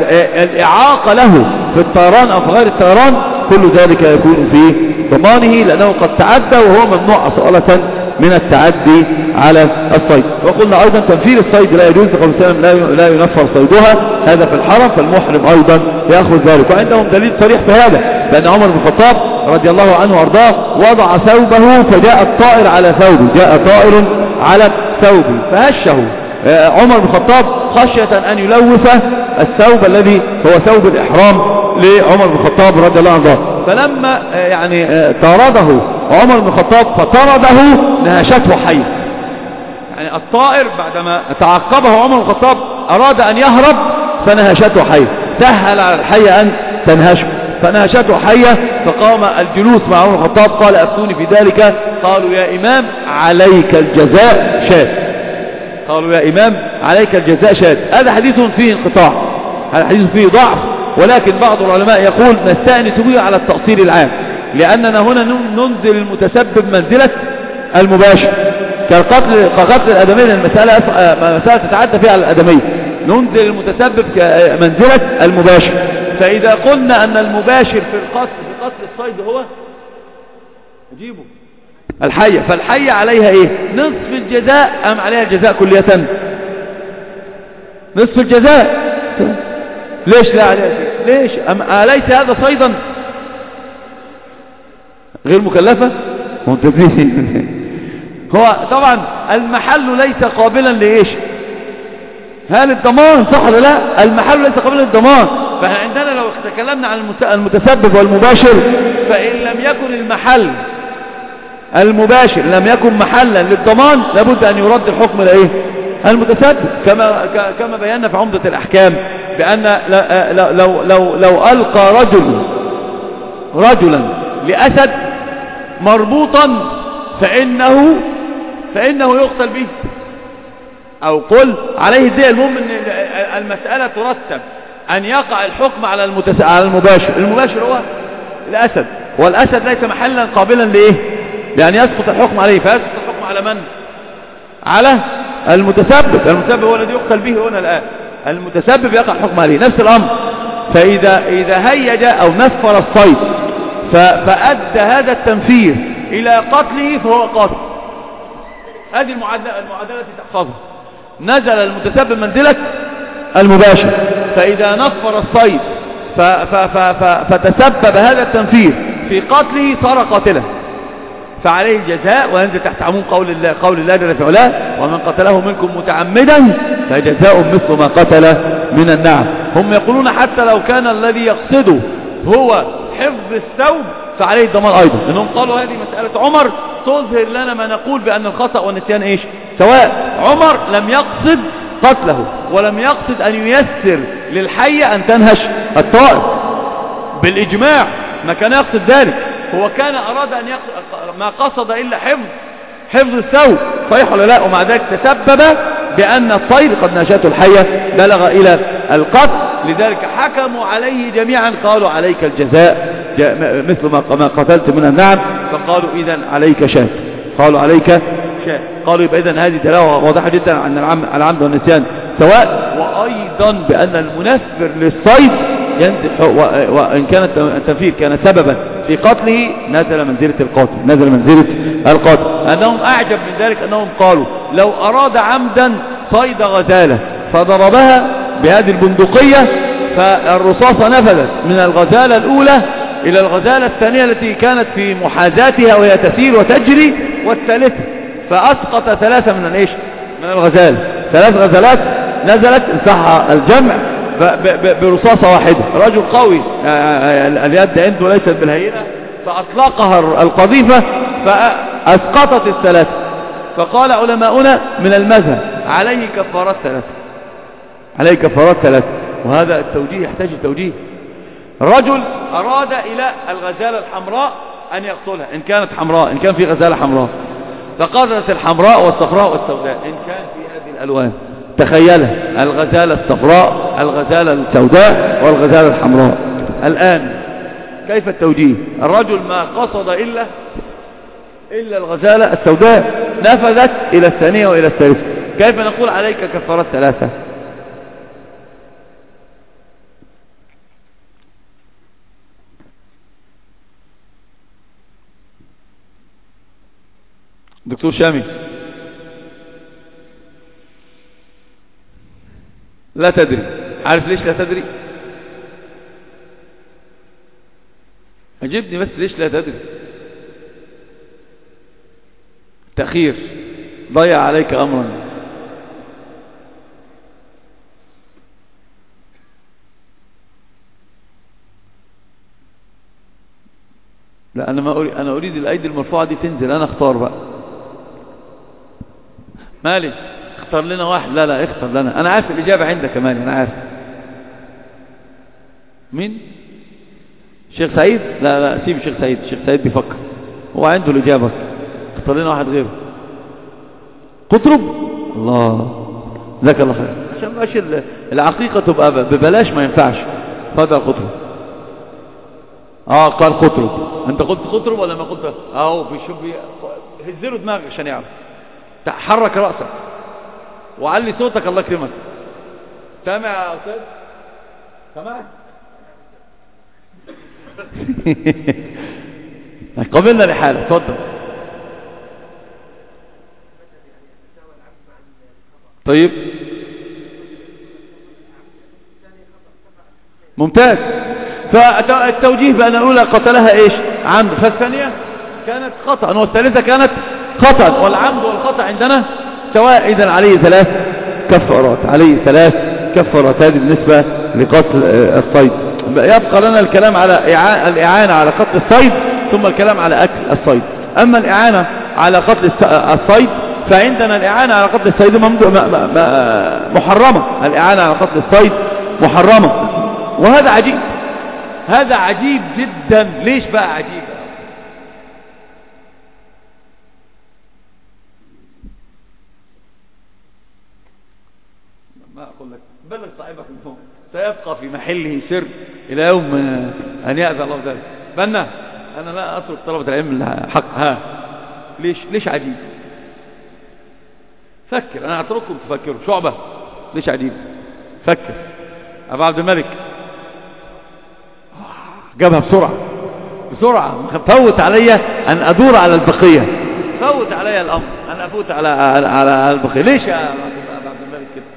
الإعاقة له في الطيران أو في غير الطيران، كل ذلك يكون في ضمانه، لأنه قد تعدى وهو ممنوع أصالة من التعدي على الصيد. وقلنا أيضا تنفير الصيد لا يجوز، لقول السلام لا ينفر صيدها، هذا في الحرم، فالمحرم أيضا يأخذ ذلك. وعندهم دليل صريح في هذا، لأن عمر بن الخطاب رضي الله عنه وارضاه وضع ثوبه فجاء الطائر على ثوبه، جاء طائر على ثوبه فهشه عمر بن الخطاب خشية أن يلوث الثوب الذي هو ثوب الإحرام لعمر بن الخطاب رضي الله عنه. فلما يعني طارده عمر بن الخطاب فطرده نهشته حية، يعني الطائر بعدما تعقبه عمر بن الخطاب أراد أن يهرب فنهشته حية، سهل على الحية أن تنهشه فنهشته حية. فقام الجلوس مع عمر بن الخطاب قال أفتوني في ذلك، قالوا يا إمام عليك الجزاء شاذ، قالوا يا إمام عليك الجزاء شاذ. هذا حديث فيه انقطاع، هذا حديث فيه ضعف، ولكن بعض العلماء يقول نستأنس به على التأصيل العام، لأننا هنا ننزل المتسبب منزلة المباشر كقتل الأدمية. المسألة تتعدى فيها على الأدمية، ننزل المتسبب منزلة المباشر. فإذا قلنا أن المباشر في قتل الصيد هو أجيبه الحية، فالحية عليها إيه؟ نصف الجزاء أم عليها الجزاء كلية؟ نصف الجزاء. ليش لا عليها شيء؟ ليش؟ أليس هذا صيدا غير مكلفة؟ هو طبعا المحل ليس قابلا لإيش؟ هل الضمان صح ولا لا؟ المحل ليس قابلا للضمان. فعندنا لو تكلمنا عن المتسبب والمباشر، فإن لم يكن المحل المباشر لم يكن محلا للضمان لابد أن يرد الحكم لإيه؟ المتسبب، كما بينا في عمدة الأحكام بأن لو ألقى رجلا لأسد مربوطا فإنه يقتل به، أو قل عليه الدية. المهم أن المسألة ترتب أن يقع الحكم على المباشر. المباشر هو الأسد، والأسد ليس محلا قابلا لإيه؟ لأن يسقط الحكم عليه، فيسقط الحكم على من؟ على المتسبب. المتسبب هو الذي يقتل به هنا الآن، المتسبب يقع الحكم عليه. نفس الأمر، فإذا هيج أو نفر الصيد فأدى هذا التنفير إلى قتله فهو قاتل. هذه المعادلة التي تحفظها. نزل المتسبب منزلة المباشر، فإذا نفر الصيد فتسبب هذا التنفير في قتله صار قاتلا، فعليه جزاء، وينزل تحت عموم قول الله جل في علاه: ومن قتله منكم متعمدا فجزاء مثل ما قتل من النعم. هم يقولون حتى لو كان الذي يقصده هو حفظ الثوب فعليه الضمان أيضا، لأنهم قالوا هذه مسألة عمر تظهر لنا ما نقول بأن الخطأ والنسيان إيش سواء. عمر لم يقصد قتله، ولم يقصد أن ييسر للحية أن تنهش الطائر بالإجماع، ما كان يقصد ذلك. هو كان أراد أن يقصد، ما قصد إلا حفظ الثوب، صحيح ولا لا؟ ومع ذلك تسبب بأن الطير قد نشأته الحية بلغ إلى القتل، لذلك حكموا عليه جميعا، قالوا عليك الجزاء مثل ما قتلت من النعم، فقالوا إذن عليك شاة، قالوا عليك شاة. قالوا يبقى إذن هذه دلالة واضحة جدا عن العمد والنسيان سواء، وأيضا بأن المنفر للصيد ينزل، وإن كانت التنفير كان سببا في قتله نزل منزلة القاتل. أنهم أعجب من ذلك أنهم قالوا لو أراد عمدا صيد غزالة فضربها بهذه البندقية، فالرصاصة نفذت من الغزالة الأولى إلى الغزالة الثانية التي كانت في محاذاتها وهي تسير وتجري، والثالثة، فأسقط 3 من الغزال. 3 غزالات نزلت صح الجمع برصاصة واحدة. رجل قوي اليد عنده ليست بالهينة، فأطلقها القذيفة فأسقطت 3. فقال علماؤنا من المذهب عليه كفارات 3. وهذا التوجيه يحتاج توجيه. رجل أراد إلى الغزالة الحمراء أن يقتلها، إن كانت حمراء، إن كان في غزالة حمراء، فقتلت الحمراء والصفراء والسوداء. إن كان في هذه الألوان تخيلها: الغزالة الصفراء، الغزالة السوداء، والغزالة الحمراء. الآن كيف التوجيه؟ الرجل ما قصد إلا الغزالة السوداء، نفذت إلى الثانية وإلى الثالثة، كيف نقول عليك كفارات 3؟ دكتور شامي، لا تدري. عارف ليش لا تدري؟ أجبني بس، ليش لا تدري؟ تأخير ضيع عليك أمرا. لا، أنا أريد الأيدي المرفوعة دي تنزل، أنا اختار بقى. مالي اختار لنا واحد. لا اختار لنا، أنا عارف الإجابة عندك يا مالي، أنا عارف. مين؟ شيخ سعيد؟ لا سيب الشيخ سعيد، الشيخ سعيد بيفكر، هو عنده الإجابة. اختار لنا واحد غيره. قطرب. الله، ذاك الله خير، عشان ماشي العقيقة تبقى ببلاش، ما ينفعش. فضل قطرب. قال قطرب. انت قلت قطرب ولا ما قلت؟ بيشوف هزله دماغك عشان يعرف. حرك رأسك وعلي صوتك، الله يكرمك. سامع يا أستاذ؟ سامع؟ قبلنا لحالة. اتفضل. طيب ممتاز. فالتوجيه بأن الأولى قتلها عمد، فالثانية كانت خطأ، والثالثة كانت خطأ، والعمد والخطأ عندنا سواء. إذن عليه 3 كفارات، هذه بالنسبة لقتل الصيد. يبقى لنا الكلام على الإعانة على قتل الصيد، ثم الكلام على أكل الصيد. أما الإعانة على قتل الصيد فعندنا الإعانة على قتل الصيد محرمة. الإعانة على قتل الصيد محرمة، وهذا عجيب، هذا عجيب جدا. ليش بقى عجيب؟ ما أقول لك، بلغ صاحبك منهم، سيبقى في محله سر إلى يوم أن يأذى الله ذلك. فأنا لا أترك طلبة العلم الحق. ليش عجيب؟ فكر، أنا أترككم تفكروا. شعبة، ليش عجيب؟ فكر. أبو عبد الملك جابها بسرعة. فوت علي أن أدور على البقية، فوت علي الأمر أن أفوت على البقية. ليش يا أبو عبد الملك كده؟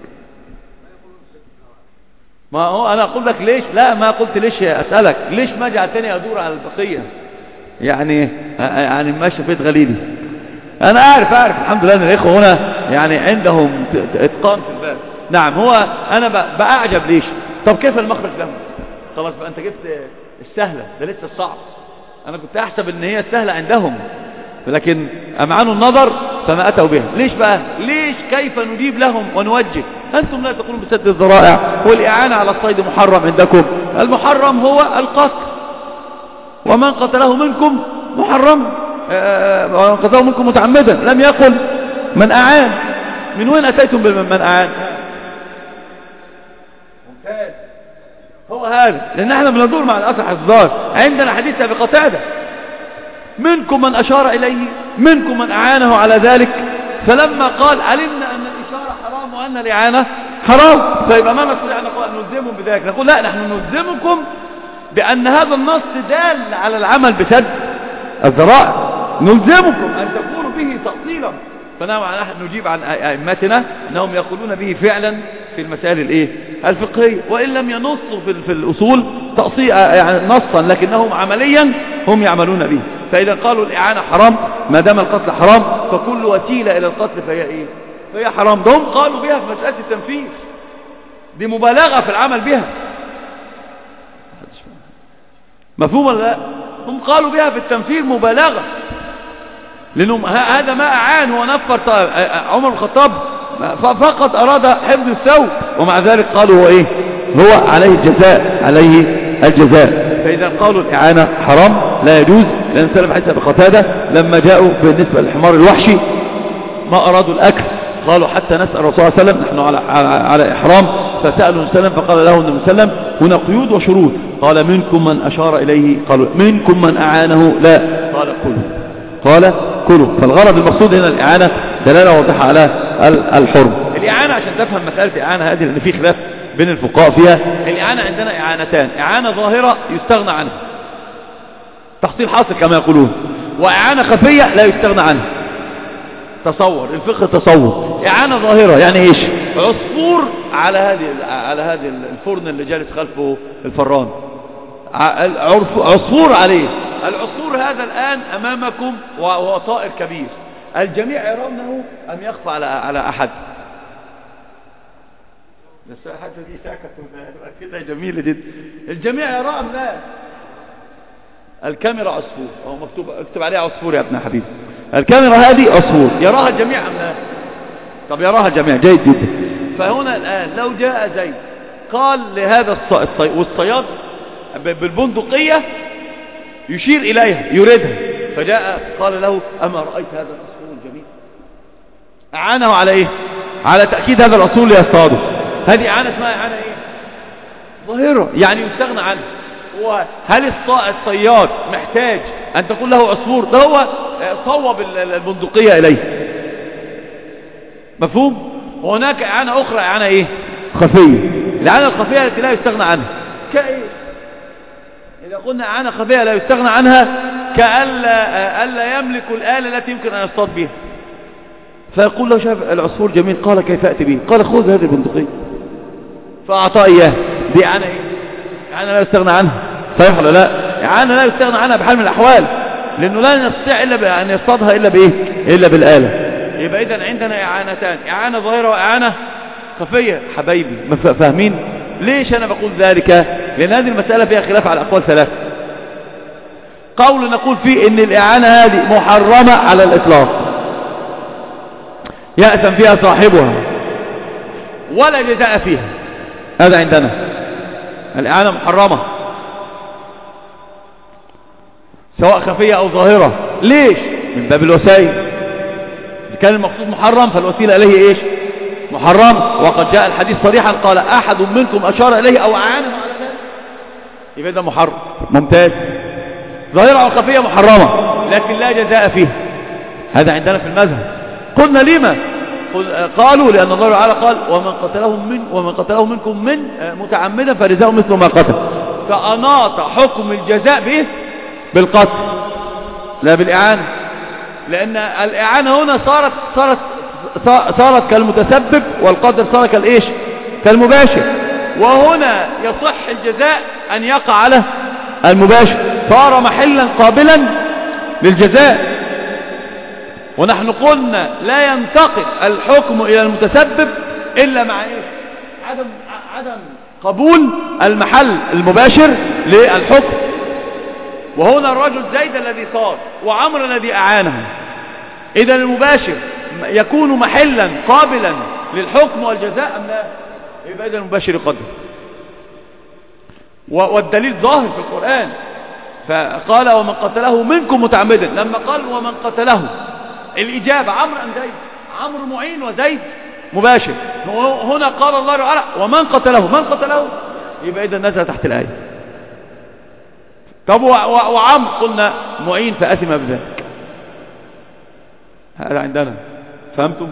ما هو أنا أقول لك ليش. لا، ما قلت ليش، أسألك ليش ما جعلتني أدور على البقية؟ يعني ماشي في غليلي. انا عارف الحمد لله ان الاخوه هنا يعني عندهم اتقان في الباب. نعم، هو انا باعجب ليش. طب كيف المخرج له؟ خلاص بقى انت جبت السهله، ده لسه الصعب. انا كنت احسب ان هي السهله عندهم، لكن امعنوا النظر فما اتوا بها. ليش بقى؟ ليش؟ كيف نجيب لهم ونوجه؟ انتم لا تقولون بسد الذرائع والاعانه على الصيد محرم عندكم. المحرم هو القتل، ومن قتله منكم محرم، ومن قتله منكم متعمدا. لم يقل من اعان. من وين اتيتم بمن اعان؟ ممتاز، هو هذا. لان احنا بندور مع الاصح الظاهر. عندنا حديث ابي قتاده: منكم من اشار اليه، منكم من اعانه على ذلك. فلما قال علمنا ان الاشاره حرام وان الاعانه حرام، فيبقى ما نستطيع ان نلزمهم بذلك. نقول لا، نحن نلزمكم بان هذا النص دال على العمل بسد الذرائع، نلزمكم ان تقولوا به تأصيلا. فنحن نجيب عن ائمتنا انهم يقولون به فعلا في المسائل الفقهيه، وان لم ينصوا في الاصول تأصيلا يعني نصا، لكنهم عمليا هم يعملون به. فاذا قالوا الاعانه حرام، ما دام القتل حرام فكل وسيله الى القتل فهي حرام. ده هم قالوا بها في مساله التنفيذ، دي مبالغه في العمل بها. مفهوم ولا لا؟ هم قالوا بها في التنفيذ مبالغه، لأنهم هذا ما أعان ونفر. عمر بن الخطاب فقط أراد حفظ الثوب، ومع ذلك قالوا هو عليه الجزاء. فإذا قالوا الإعانة حرام لا يجوز، لأن سلف حديث أبي قتادة لما جاءوا بالنسبة للحمار الوحشي ما أرادوا الأكل، قالوا حتى نسأل الرسول صلى الله عليه وسلم، نحن على إحرام. فسألوا النبي فقال له النبي صلى الله عليه وسلم هنا قيود وشروط. قال منكم من أشار إليه، قالوا منكم من أعانه، لا، قال كلوا. فالغرض المقصود هنا الإعانة دلالة واضحة على الحرم. الإعانة عشان تفهم مسألة الإعانة هذه، لأن في خلاف بين الفقهاء فيها. الإعانة عندنا إعانتان: إعانة ظاهرة يستغنى عنها، تحصيل حاصل كما يقولون، وإعانة خفية لا يستغنى عنها. تصور الفقه، تصور إعانة ظاهرة يعني إيش؟ عصفور على هذه الفرن اللي جالس خلفه الفران، عصفور عليه. العصفور هذا الآن أمامكم وهو طائر كبير، الجميع يرونه أم يخفى على أحد؟ بس الحاجة دي ساكت كده جميلة جدا. الجميع يراه أم لا؟ الكاميرا عصفور، أو مكتوب اكتب عليها عصفور يا ابن حبيبي. الكاميرا هذه عصفور، يراها الجميع أم لا؟ طب يراها الجميع، جيد جدا. فهنا الآن لو جاء زيد قال لهذا والصياد بالبندقية يشير إليها يريدها، فجاء قال له أما رأيت هذا العصفور الجميل؟ أعانه على إيه؟ على تأكيد هذا العصفور ليصطاده. هذه إعانة اسمها إعانة ظاهرة، يعني يستغنى عنها. وهل الصياد محتاج أن تقول له عصفور؟ ده هو صوب البندقية إليه. مفهوم؟ وهناك إعانة أخرى، إعانة خفية. الإعانة الخفية التي لا يستغنى عنها كإيه؟ إذا قلنا إعانة خفية لا يستغنى عنها، كألا يملك الآلة التي يمكن أن يصطاد بها، فيقول له شاف العصفور جميل، قال كيف أتي به؟ قال خذ هذه البندقية، فأعطاه إياه. دي إعانة إعانة لا يستغنى عنها، صحيح ولا لا؟ إعانة لا يستغنى عنها بحال من الأحوال، لأنه لا يستطيع إلا أن يصطادها إلا بالآلة. يبقى إذن عندنا إعانتان: إعانة ظاهرة وإعانة خفية. حبايبي فاهمين ليش أنا بقول ذلك؟ لأن هذه المسألة فيها خلاف على أقوال ثلاثة. قول نقول فيه إن الإعانة هذه محرمة على الإطلاق، يأثم فيها صاحبها ولا جزاء فيها. هذا عندنا الإعانة محرمة سواء خفية أو ظاهرة. ليش؟ من باب الوسائل. إذا كان المقصود محرم فالوسيلة إليه إيش؟ محرم. وقد جاء الحديث صريحا قال أحد منكم أشار إليه أو أعانه على ذلك، يبقى ده محرم. ممتاز. ظاهرة أو خفية محرمة لكن لا جزاء فيها. هذا عندنا في المذهب. قلنا لما؟ قالوا لأن الله تعالى قال ومن قتله منكم من متعمدا فجزاء مثل ما قتل، فأناط حكم الجزاء بالقتل لا بالإعانة، لأن الإعانة هنا صارت كالمتسبب، والقتل صار كالإيش؟ كالمباشر. وهنا يصح الجزاء أن يقع على المباشر، صار محلا قابلا للجزاء. ونحن قلنا لا ينتقل الحكم إلى المتسبب إلا مع إيه؟ عدم قبول المحل المباشر للحكم. وهنا الرجل زيد الذي صار وعمر الذي أعانه، إذا المباشر يكون محلا قابلا للحكم والجزاء أم لا؟ يبقى إذا المباشر يقدر. والدليل ظاهر في القرآن، فقال ومن قتله منكم متعمدا. لما قال ومن قتله الإجابة عمرو أم زيد؟ عمرو معين وزيد مباشر. هنا قال الله تعالى ومن قتله، من قتله يبقى إذا نزل تحت الآية. طب وعمرو قلنا معين فأثم بذلك. هذا عندنا، فهمتم؟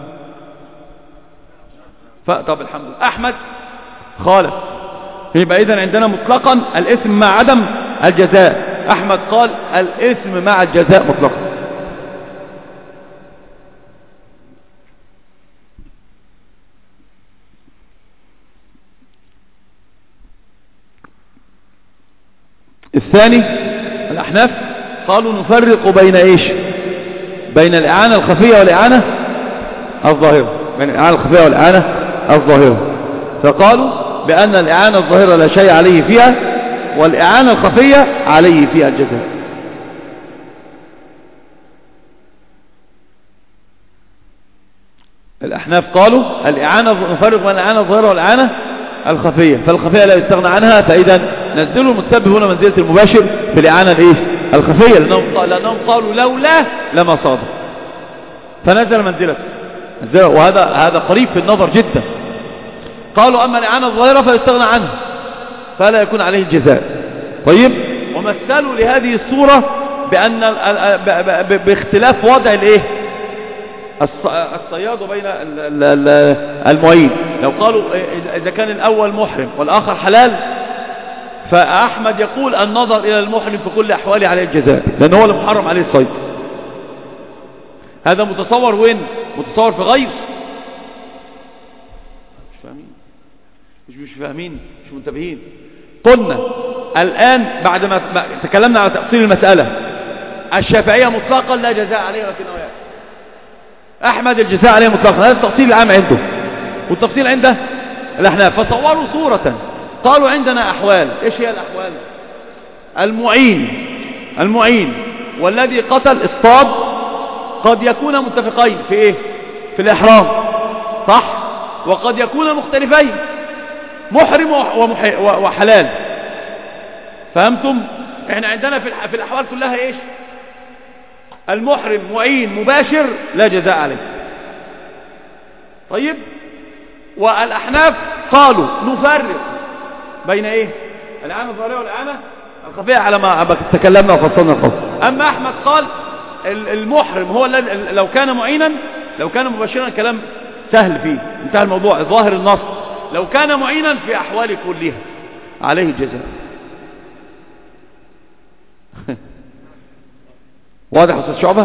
طب الحمد لله. أحمد خالف، يبقى إذن عندنا مطلقا الإثم مع عدم الجزاء. أحمد قال الإثم مع الجزاء مطلقا. الثاني الأحناف قالوا نفرق بين إيش؟ بين الإعانة الخفية والإعانة الظاهرة، بين الإعانة الخفية والإعانة الظاهرة. فقالوا بأن الإعانة الظاهرة لا شيء عليه فيها، والإعانة الخفية عليه فيها الجزاء. الأحناف قالوا الإعانة نفرق بين الإعانة الظاهرة والإعانة الخفية، فالخفية لا يستغنى عنها، فإذا نزلوا المتسبب هنا منزلة المباشر في الإعانة الإيه؟ الخفية، لأنهم قالوا لولا لما صادر، فنزل منزلته. وهذا قريب في النظر جدا. قالوا أما الإعانة الظاهرة فيستغنى عنها فلا يكون عليه الجزاء. طيب، ومثلوا لهذه الصورة بأن باختلاف وضع الإيه؟ الصياد بين المعين. لو قالوا إذا كان الأول محرم والآخر حلال، فأحمد يقول النظر إلى المحرم في كل أحواله عليه الجزاء، لأنه هو اللي محرم عليه الصيد. هذا متصور وين؟ متصور في غير مش فاهمين، مش منتبهين. قلنا الآن بعد ما تكلمنا على تفصيل المسألة، الشافعية مطلقا لا جزاء عليه ولكنه يأتي. أحمد الجزاء عليه مطلقا، هذا التفصيل العام عنده، والتفصيل عنده الأحناف. فصوروا صورة، قالوا عندنا أحوال. إيش هي الأحوال؟ المعين والذي قتل اصطاد قد يكون متفقين في إيه؟ في الإحرام، صح؟ وقد يكون مختلفين، محرم وحلال. فهمتم؟ احنا عندنا في الأحوال كلها إيش؟ المحرم معين مباشر لا جزاء عليه. طيب، والأحناف قالوا نفرق بين إيه؟ الإعانة الظاهرية والإعانة الخفية على ما تكلمنا وفصلنا القول. أما أحمد قال المحرم هو لو كان معينا، لو كان مباشرا الكلام سهل فيه، انتهى الموضوع، ظاهر النص. لو كان معينا في أحواله كلها عليه الجزاء. واضح أستاذ شعبة؟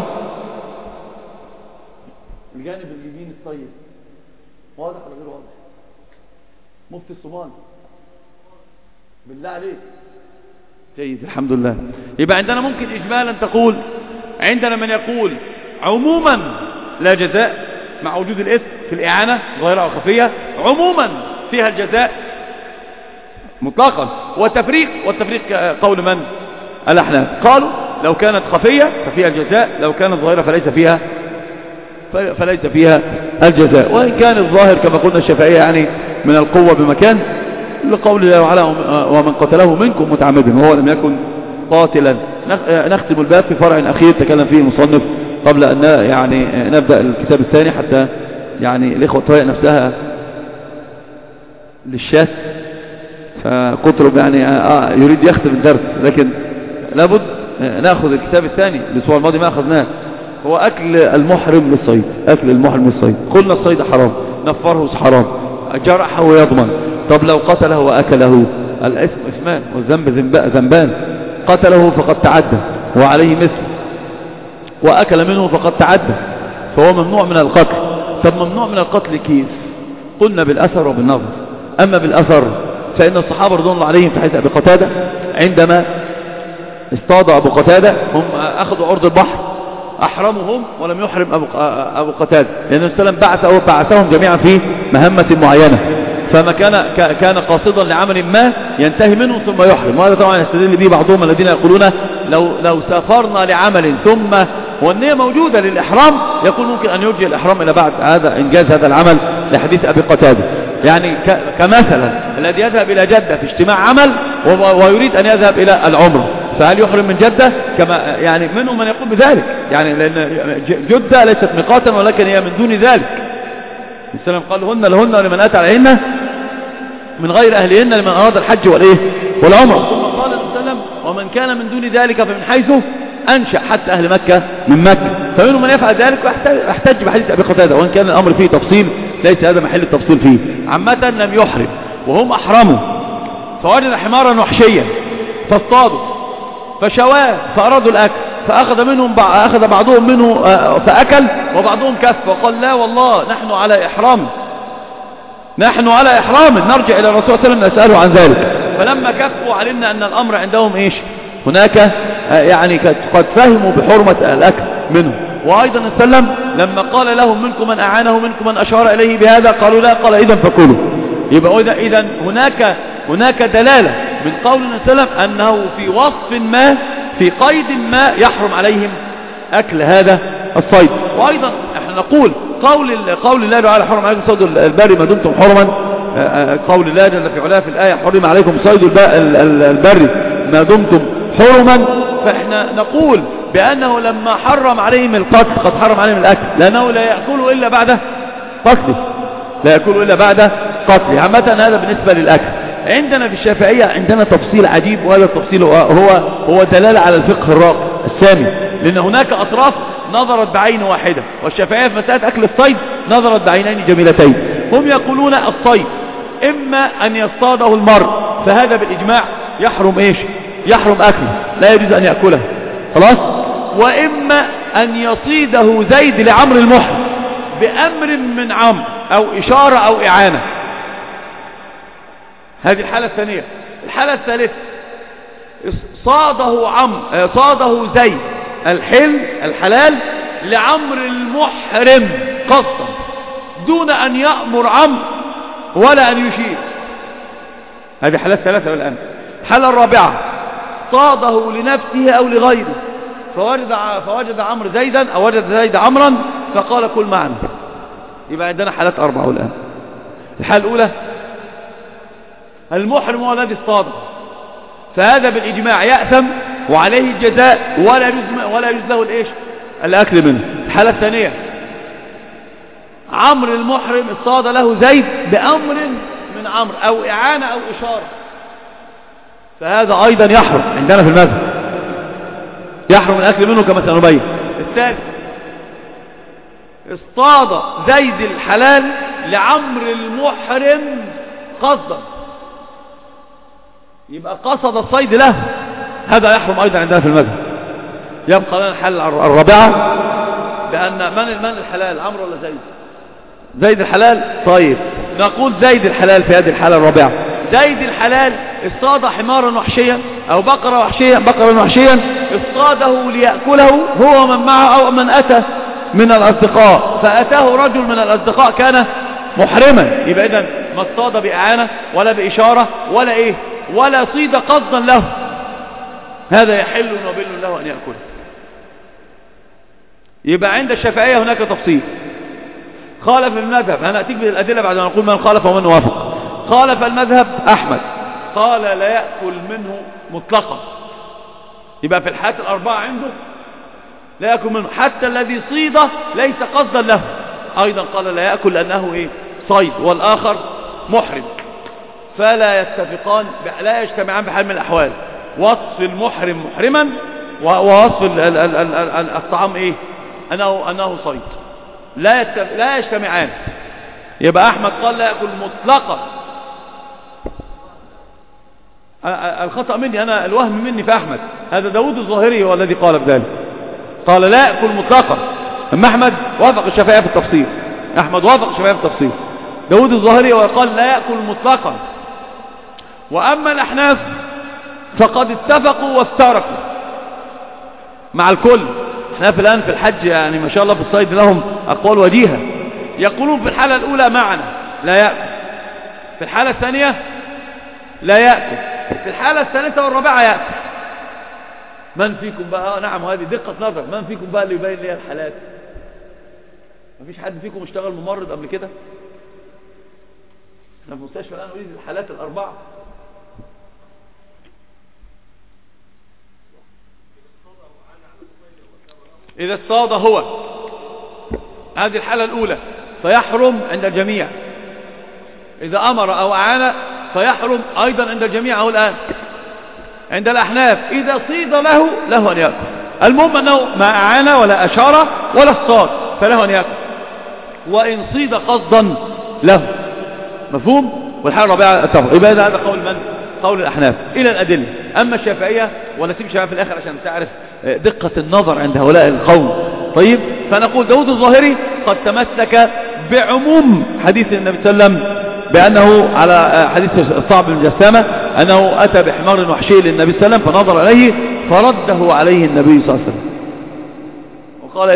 الجانب اليمين الطيب واضح ولا غير واضح؟ مفتي الصومال بالله عليك. جيد، الحمد لله. يبقى عندنا ممكن إجمالا تقول عندنا من يقول عموما لا جزاء مع وجود الإثم في الإعانة ظاهرة أو خفية، عموما فيها الجزاء مطلقا. والتفريق قول من؟ الأحناف. قالوا لو كانت خفية ففيها الجزاء، لو كانت ظاهرة فليس فيها الجزاء. وإن كان الظاهر كما قلنا الشافعية يعني من القوة بمكان، لقول الله تعالى ومن قتله منكم متعمدا وهو لم يكن قاتلا. نختم الباب في فرع أخير تكلم فيه المصنف قبل أن يعني نبدأ الكتاب الثاني، حتى يعني الإخوة تهيئ نفسها للشاس، فقطرب يعني يريد يختم الدرس، لكن لابد نأخذ الكتاب الثاني. الأسبوع الماضي ما أخذناه، هو أكل المحرم للصيد. أكل المحرم للصيد، قلنا الصيد حرام، نفره حرام، جرحه يضمن. طب لو قتله وأكله، الإثم إثمان والذنب ذنبان. قتله فقد تعدى وعليه مثل، وأكل منه فقد تعدى، فهو ممنوع من القتل. طب ممنوع من القتل كيف؟ قلنا بالأثر وبالنظر. أما بالأثر فإن الصحابة رضوان الله عليهم في حديث أبي قتادة عندما اصطاد أبو قتادة، هم أخذوا عرض البحر أحرمهم ولم يحرم أبو قتادة، لأن السلام بعثهم جميعا في مهمة معينة، فما كان قاصدا لعمل ما ينتهي منه ثم يحرم. وهذا طبعا يستدل به بعضهم الذين يقولون لو سافرنا لعمل ثم والنية موجودة للإحرام يكون ممكن أن يرجع الإحرام إلى بعد هذا إنجاز هذا العمل لحديث أبي قتادة. يعني كمثلا الذي يذهب إلى جدة في اجتماع عمل ويريد أن يذهب إلى العمرة، فهل يحرم من جدة؟ كما يعني منهم من يقول بذلك، يعني لأن جدة ليست ميقاتا ولكن هي من دون ذلك. السلام قال لهن ولمن أتى عليهن من غير أهلهن لمن أراد الحج والعمرة. ثم قال السلام ومن كان من دون ذلك فمن حيث أنشأ حتى أهل مكة من مكة. فمنهم من يفعل ذلك واحتج بحديث أبي قتادة، وإن كان الأمر فيه تفصيل ليس هذا محل التفصيل فيه. عامة لم يحرم وهم أحرموا فوجد حمارا وحشيا فاصطادوا فشواه فأرادوا الأكل، أخذ بعضهم منه فأكل وبعضهم كف، وقال لا والله نحن على إحرام نرجع إلى الرسول صلى الله عليه وسلم نسأله عن ذلك. فلما كفوا علمنا أن الأمر عندهم إيش هناك، يعني قد فهموا بحرمة الأكل منه. وأيضا السلام لما قال لهم منكم من أعانه منكم من أشار إليه بهذا قالوا لا، قال إذن فكلوا. يبقى إذن هناك دلالة من قول السلام أنه في وصف ما في قيد ما يحرم عليهم أكل هذا الصيد. وأيضا احنا نقول قول الله تعالى حرم عليكم صيد البر ما دمتم حرما، قول الله جل في علاه في الآية حرم عليكم صيد البر ما دمتم حرما، فاحنا نقول بأنه لما حرم عليهم القتل قد حرم عليهم الأكل، لأنه لا يأكل إلا بعد قتله، عامة هذا بالنسبة للأكل. عندنا في الشافعية عندنا تفصيل عجيب، وهذا التفصيل هو دلالة على الفقه الراقي السامي، لأن هناك أطراف نظرت بعين واحدة، والشافعية في مسألة أكل الصيد نظرت بعينين جميلتين. هم يقولون الصيد إما أن يصطاده المرء فهذا بالإجماع يحرم أكله لا يجوز أن يأكله خلاص، وإما أن يصيده زيد لعمر المحرم بأمر من عمرو أو إشارة أو إعانة. هذه الحالة الثانية. الحالة الثالثة صاده زيد الحلال لعمر المحرم قصدا دون أن يأمر عمرو ولا أن يشير. هذه حالات ثلاثة الآن. الحالة الرابعة صاده لنفسه أو لغيره فوجد عمرو زيدا أو وجد زيد عمرا فقال كل معنا. يبقى عندنا حالات أربعة الآن. الحالة الأولى المحرم هو الذي اصطاده، فهذا بالإجماع يأثم وعليه الجزاء ولا يجوز له الأكل منه. الحالة الثانية عمرو المحرم اصطاد له زيد بأمر من عمرو أو إعانة أو إشارة، فهذا أيضا يحرم عندنا في المذهب، يحرم الأكل منه كما سنبين. الثالث اصطاد زيد الحلال لعمرو المحرم قصدا، يبقى قصد الصيد له، هذا يحرم أيضا عندنا في المذهب. يبقى لنا الحالة الرابعة بأن من الحلال عمرو ولا زيد الحلال. طيب نقول زيد الحلال في هذه الحالة الرابعة. زيد الحلال اصطاد حمارا وحشيا أو بقرا وحشيا اصطاده ليأكله هو ومن معه أو من أتى من الأصدقاء، فأتاه رجل من الأصدقاء كان محرما، يبقى إذن ما اصطاد بإعانة ولا بإشارة ولا صيد قصدا له، هذا يحل وبل له أن يأكله. يبقى عند الشافعية هناك تفصيل. خالف المذهب، هنأتيك بالأدلة بعد ما نقول من خالف ومن وافق. خالف المذهب أحمد، قال لا يأكل منه مطلقا، يبقى في الحالات الأربعة عنده لا يأكل منه، حتى الذي صيد ليس قصدا له أيضا قال لا يأكل لأنه صيد والآخر محرم، فلا يتفقان لا يجتمعان بحال من الأحوال. وصف المحرم محرما ووصف الطعام أنه صيد لا يجتمعان. يبقى أحمد قال لا يأكل مطلقا. الخطأ مني أنا، الوهم مني في أحمد، هذا داود الظاهري هو الذي قال بذلك، قال لا يأكل مطلقا. أما أحمد وافق الشافعية في التفصيل، داود الظاهري وقال لا يأكل مطلقا. وأما الأحناف فقد اتفقوا وافترقوا، مع الكل. احنا في الآن في الحج يعني ما شاء الله في الصيد لهم أقوال وجيهة. يقولون في الحالة الأولى معنا لا يأكل، في الحالة الثانية لا يأكل، في الحالة الثالثة والرابعة يأكل. من فيكم بقى؟ نعم، وهذه دقة نظر. من فيكم بقى اللي يبين لي الحالات؟ مفيش حد فيكم اشتغل ممرض قبل كده؟ احنا في مستشفى الآن نريد الحالات الأربعة. إذا اصطاد هو، هذه الحالة الأولى فيحرم عند الجميع. إذا أمر أو أعان فيحرم أيضا عند الجميع. أو الآن عند الأحناف إذا صيد له أن يأكل. المهم أنه ما أعان ولا أشار ولا اصطاد فله أن يأكل، وإن صيد قصدا له. مفهوم؟ والحالة الرابعة التفرق. يبقى هذا قول من؟ قول الأحناف. إلى الأدلة. أما الشافعية، ونسيب الشافعية في الآخر عشان تعرف دقة النظر عند هؤلاء القوم. طيب، فنقول داود الظاهري قد تمسك بعموم حديث النبي صلى الله عليه وسلم، بأنه على حديث الصعب بن جسامة أنه أتى بحمار وحشي للنبي صلى الله عليه وسلم فنظر إليه فرده عليه النبي صلى الله عليه وسلم وقال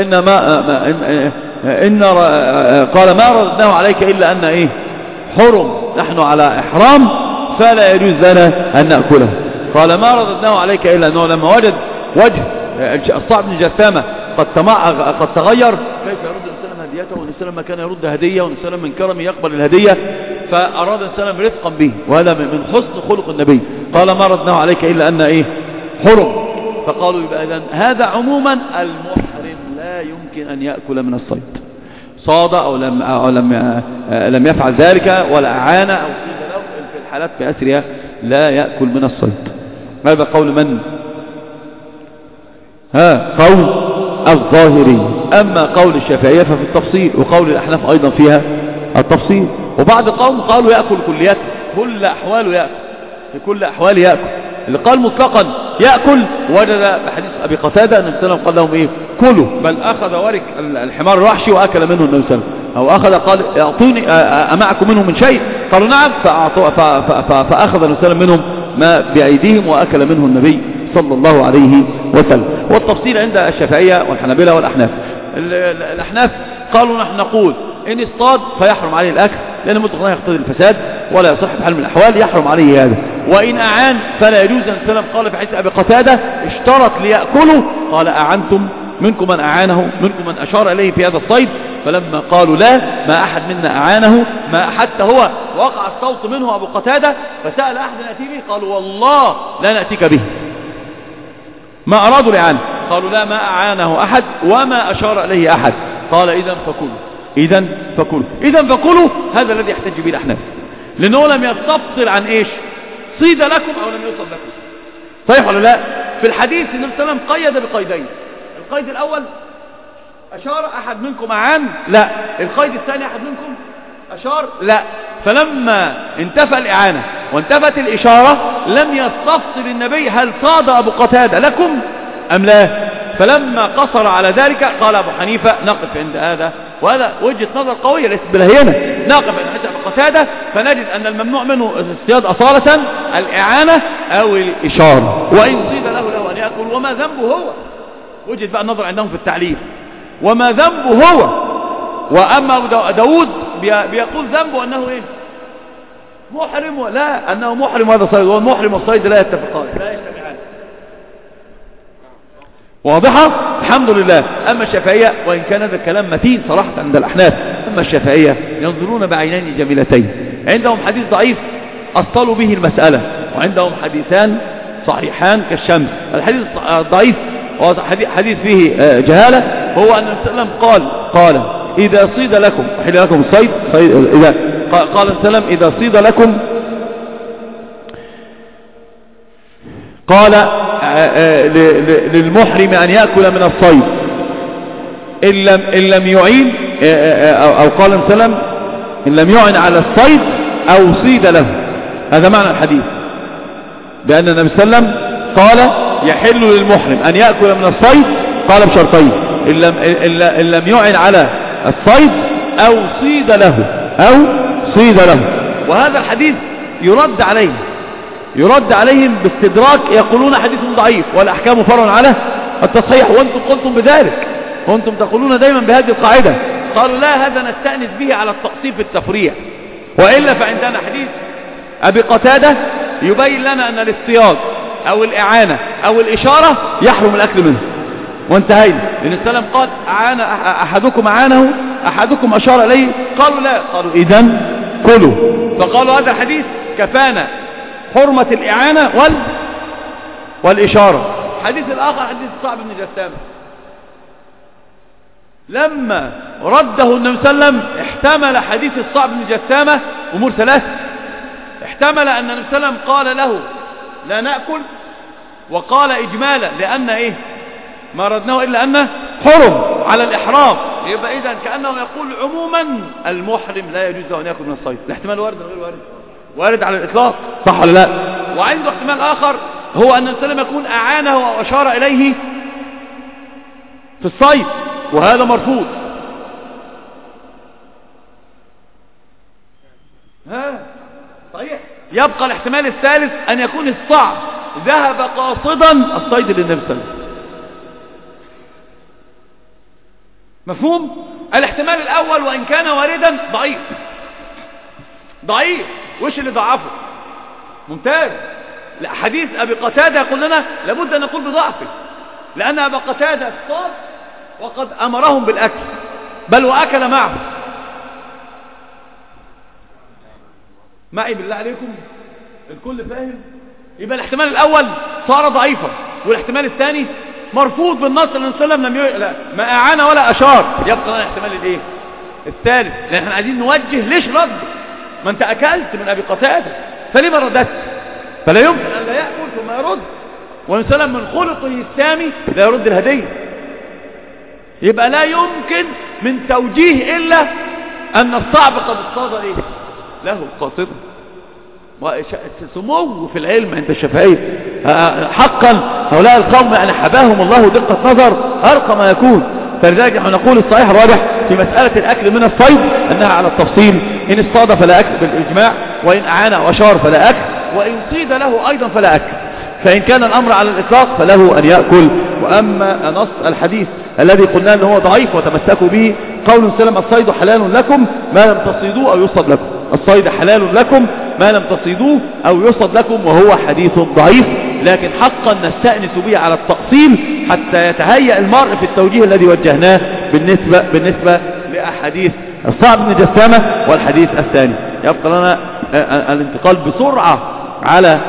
قال ما ردناه عليك إلا أن إيه حرم، نحن على إحرام فلا يجوز لنا أن نأكله. قال ما رددناه عليك إلا أنه لما وجد وجه الصعب بن جسامة قد تغير، كيف يرد الإنسان هديته؟ والإنسان ما كان يرد هدية، والإنسان من كرمه يقبل الهدية، فأراد الإنسان رفقا به، وهذا من حسن خلق النبي. قال ما ردناه عليك إلا أن إيه حرم. فقالوا يبقى إذن هذا عموما المحرم لا يمكن أن يأكل من الصيد، صاد أو لم يفعل ذلك ولا أعان أو صيد له، في الحالات بأسرها لا يأكل من الصيد. هذا قول من؟ قول الظاهري. أما قول الشافعية ففي التفصيل، وقول الأحناف أيضا فيها التفصيل. وبعض قوم قالوا يأكل كليات، كل أحواله يأكل، في كل أحواله يأكل. اللي قال مطلقا يأكل وجد بحديث أبي قتادة أن النبي صلى الله عليه وسلم قال لهم إيه كلوا، بل أخذ ورك الحمار الوحشي وأكل منه النبي صلى الله عليه وسلم، أو أخذ قال أعطوني أمعكم منه من شيء؟ قالوا نعم، فأخذ النبي صلى الله عليه وسلم منهم ما بأيديهم وأكل منه النبي صلى الله عليه وسلم. والتفصيل عند الشافعية والحنابلة والأحناف. الأحناف قالوا نحن نقول إن اصطاد فيحرم عليه الأكل، لأن المطلق لا يقتضي الفساد ولا يصح بحال من الأحوال، يحرم عليه هذا. وإن أعان فلا يجوز. النبي صلى الله عليه وسلم قال في حديث أبي قتادة اشترط ليأكله، قال أعنتم منكم من أعانه منكم من أشار إليه في هذا الصيد، فلما قالوا لا ما أحد منا أعانه، ما حتى هو وقع الصوت منه أبو قتادة فسأل أحد نأتي به، قالوا والله لا نأتيك به، ما أرادوا لعنه، قالوا لا ما أعانه أحد وما أشار إليه أحد. قال إذن فكلوا. هذا الذي يحتج به الأحناف، لأنه لم يستفصل عن إيش صيد لكم أو لم يصد لكم. صحيح ولا لا؟ في الحديث النبي صلى الله عليه وسلم قيد بقيدين. القيد الأول أشار أحد منكم أعان؟ لا. القيد الثاني أحد منكم أشار؟ لا. فلما انتفى الإعانة وانتفت الإشارة لم يستفصل النبي هل صاد أبو قتادة لكم أم لا. فلما قصر على ذلك قال أبو حنيفة نقف عند هذا، وهذا وجهة نظر قوية ليست بالهينة، نقف عند حديث أبو قتادة فنجد أن الممنوع منه الصياد أصالة الإعانة أو الإشارة، وإن صيد له أن يأكل وما ذنبه هو. وجد بقى النظر عندهم في التعليل وما ذنبه هو. وأما داود بيقول ذنبه أنه إيه محرم، لا أنه محرم وهذا صيد، والمحرم والصيد لا يتفقان لا يجتمعان. واضحة؟ الحمد لله. أما الشافعية وإن كان هذا الكلام متين صراحة عند الأحناف، أما الشافعية ينظرون بعينين جميلتين، عندهم حديث ضعيف أصلوا به المسألة، وعندهم حديثان صحيحان كالشمس. الحديث الضعيف هو حديث فيه جهالة، هو أن النبي صلى الله عليه وسلم قال إذا صيد لكم أحل لكم الصيد، إذا قال السلام إذا صيد لكم، قال للمحرم أن يأكل من الصيد إن لم يعين، أو قال السلام إن لم يعين على الصيد أو صيد له. هذا معنى الحديث، بأن النبي صلى الله عليه وسلم قال يحل للمحرم أن يأكل من الصيد، قال بشرطين إن لم يعن على الصيد أو صيد له. وهذا الحديث يرد عليهم باستدراك، يقولون حديث ضعيف والأحكام فرع على التصحيح، وانتم قلتم بذلك، وانتم تقولون دايما بهذه القاعدة. قالوا لا، هذا نستأنس به على التقصير في التفريع، وإلا فعندنا حديث أبي قتادة يبين لنا أن الاصطياد أو الإعانة أو الإشارة يحرم الأكل منه، وانتهينا. لأن السلام قال أعان أحدكم أعانه، أحدكم أشار إليه، قالوا لا، قالوا إذن كلوا. فقالوا هذا الحديث كفانا حرمة الإعانة والإشارة. حديث الآخر حديث صعب بن جسامة، لما رده النبي صلى الله عليه وسلم احتمل حديث الصعب بن جسامة أمور ثلاثة. احتمل أن النبي صلى الله عليه وسلم قال له لا نأكل، وقال إجمالا لأن إيه ما ردناه إلا أنه حرم على الإحرام، يبقى إذن كأنه يقول عموما المحرم لا يجوز له أن يأكل من الصيد. الاحتمال وارد ولا غير وارد؟ وارد على الإطلاق، صح ولا لا؟ وعنده احتمال آخر هو أن النبي صلى الله عليه وسلم يكون أعانه أو أشار إليه في الصيد، وهذا مرفوض. صحيح. يبقى الاحتمال الثالث أن يكون الصعب ذهب قاصدا الصيد للنبي صلى الله عليه وسلم. مفهوم؟ الاحتمال الأول وإن كان واردا ضعيف. وش اللي ضعفه؟ ممتاز. لا، حديث أبي قتادة يقول لنا لابد أن نقول بضعفه، لأن أبا قتادة اصطاد وقد أمرهم بالأكل، بل وأكل معه. معي بالله عليكم الكل فاهم؟ يبقى الاحتمال الأول صار ضعيفا، والاحتمال الثاني مرفوض بالنص. النبي صلى الله عليه وسلم ما أعان ولا أشار. يبقى الاحتمال الايه الثالث، لأن احنا عايزين نوجه ليش رد. ما انت أكلت من أبي قتادة فلما ردت؟ فلا يمكن أن لا يأكل ثم يرد، والنبي صلى الله عليه وسلم من خلقه السامي لا يرد الهدية. يبقى لا يمكن من توجيه إلا أن الصعب قد اصطاد إيه له قاصدا. سمو في العلم عند الشافعية حقا. هؤلاء القوم يعني حباهم الله دقة نظر أرقى ما يكون. فلذلك نحن نقول الصحيح الراجح في مسألة الأكل من الصيد أنها على التفصيل. إن اصطاد فلا أكل بالإجماع، وإن أعان وأشار فلا أكل، وإن صيد له أيضا فلا أكل. فإن كان الأمر على الإطلاق فله أن يأكل. وأما نص الحديث الذي قلنا أنه ضعيف وتمسكوا به قول سلم الصيد حلال لكم ما لم تصيدوه أو يصطاد لكم. الصيد حلال لكم ما لم تصيدوه أو يصطاد لكم، وهو حديث ضعيف، لكن حقا نستأنس به على التأصيل حتى يتهيأ المرء في التوجيه الذي وجهناه بالنسبة لأحاديث الصعب بن جسامة والحديث الثاني. يبقى لنا الانتقال بسرعة على